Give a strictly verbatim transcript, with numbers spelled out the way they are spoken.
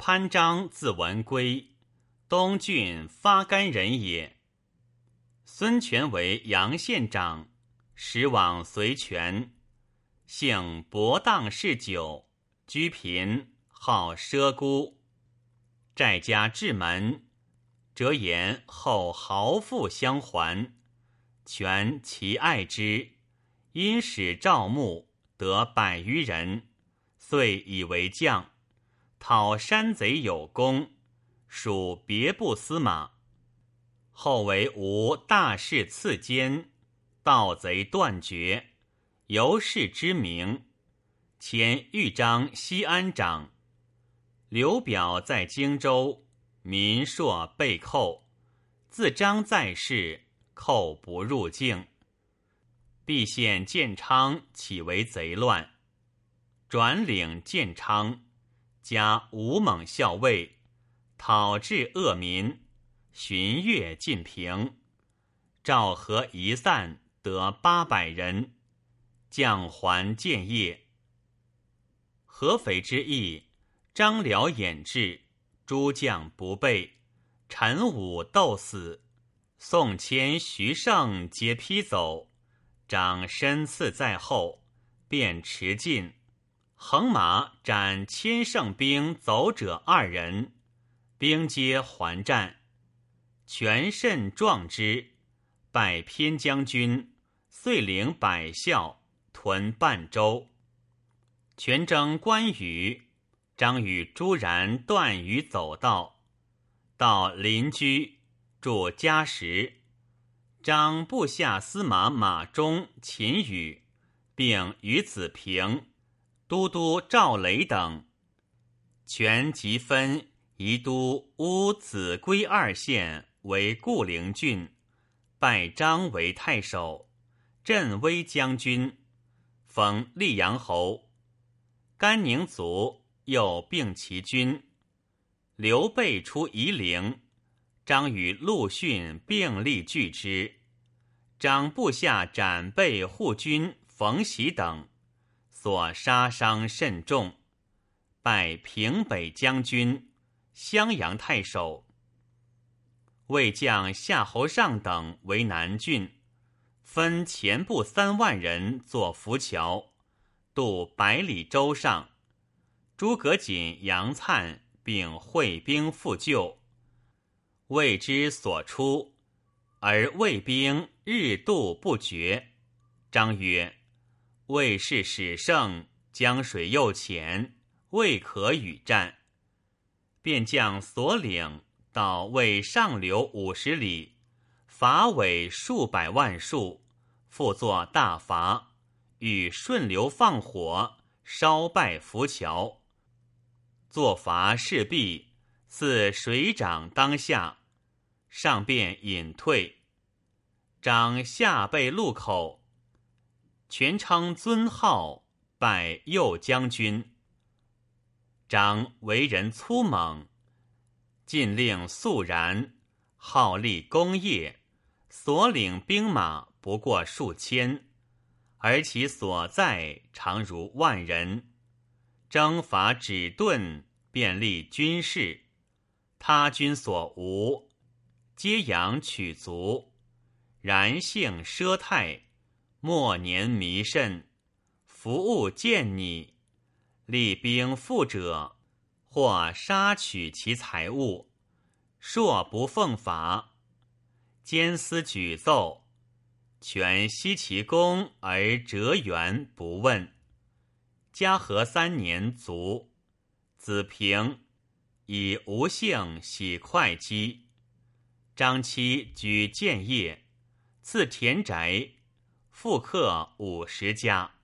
潘璋字文归，东郡发干人也。孙权为阳县长，时往随权，性博荡嗜酒，居贫，好奢孤。债家至门，折言后豪富相还。权其爱之，因使赵牧得百余人，遂以为将，讨山贼有功，属别部司马。后为吴大事次监，盗贼断绝，由是之名。迁豫章西安长。刘表在荆州，民朔被寇，自章在世，寇不入境。毕县建昌起为贼乱，转领建昌，加武猛校尉，讨治恶民，旬月尽平。赵河一散，得八百人，将还建业。合肥之役，张辽掩至，诸将不备，陈武斗死，宋谦、徐盛皆披走。长身刺在后，便驰进，横马斩千乘兵走者二人，兵皆还战。权甚壮之，拜偏将军，遂领百校，屯半州。权征关羽，张与朱然断于走道，到临居，驻嘉实。张部下司马马忠、秦羽，并于子平、都督赵雷等。权即分宜都乌子归二县为固陵郡，拜张为太守，镇威将军，封溧阳侯。甘宁卒，又并其军。刘备出夷陵，张与陆逊并力拒之。张部下斩备护军冯习等，所杀伤甚重，拜平北将军、襄阳太守。魏将夏侯尚等为南郡，分前部三万人作浮桥，渡百里舟上。诸葛瑾、杨粲并会兵复救。魏之所出，而魏兵日渡不绝。张曰：魏氏始盛，江水又浅，未可与战。便将所领到魏上流五十里，伐尾数百万数，复作大伐，与顺流放火，烧败浮桥。作伐事毕，赐水涨当下，上便隐退。张下被路口，权称尊号，拜右将军。张为人粗猛，禁令肃然，好立功业，所领兵马不过数千，而其所在常如万人。征伐止顿，便立军事，他军所无，皆养取足。然性奢泰，末年弥甚，服务见拟。立兵富者，或杀取其财物，硕不奉法。监司举奏，权息其功而折原不问。嘉禾三年卒。子平以吴姓喜会稽。张期举建业，赐田宅，复客五十家。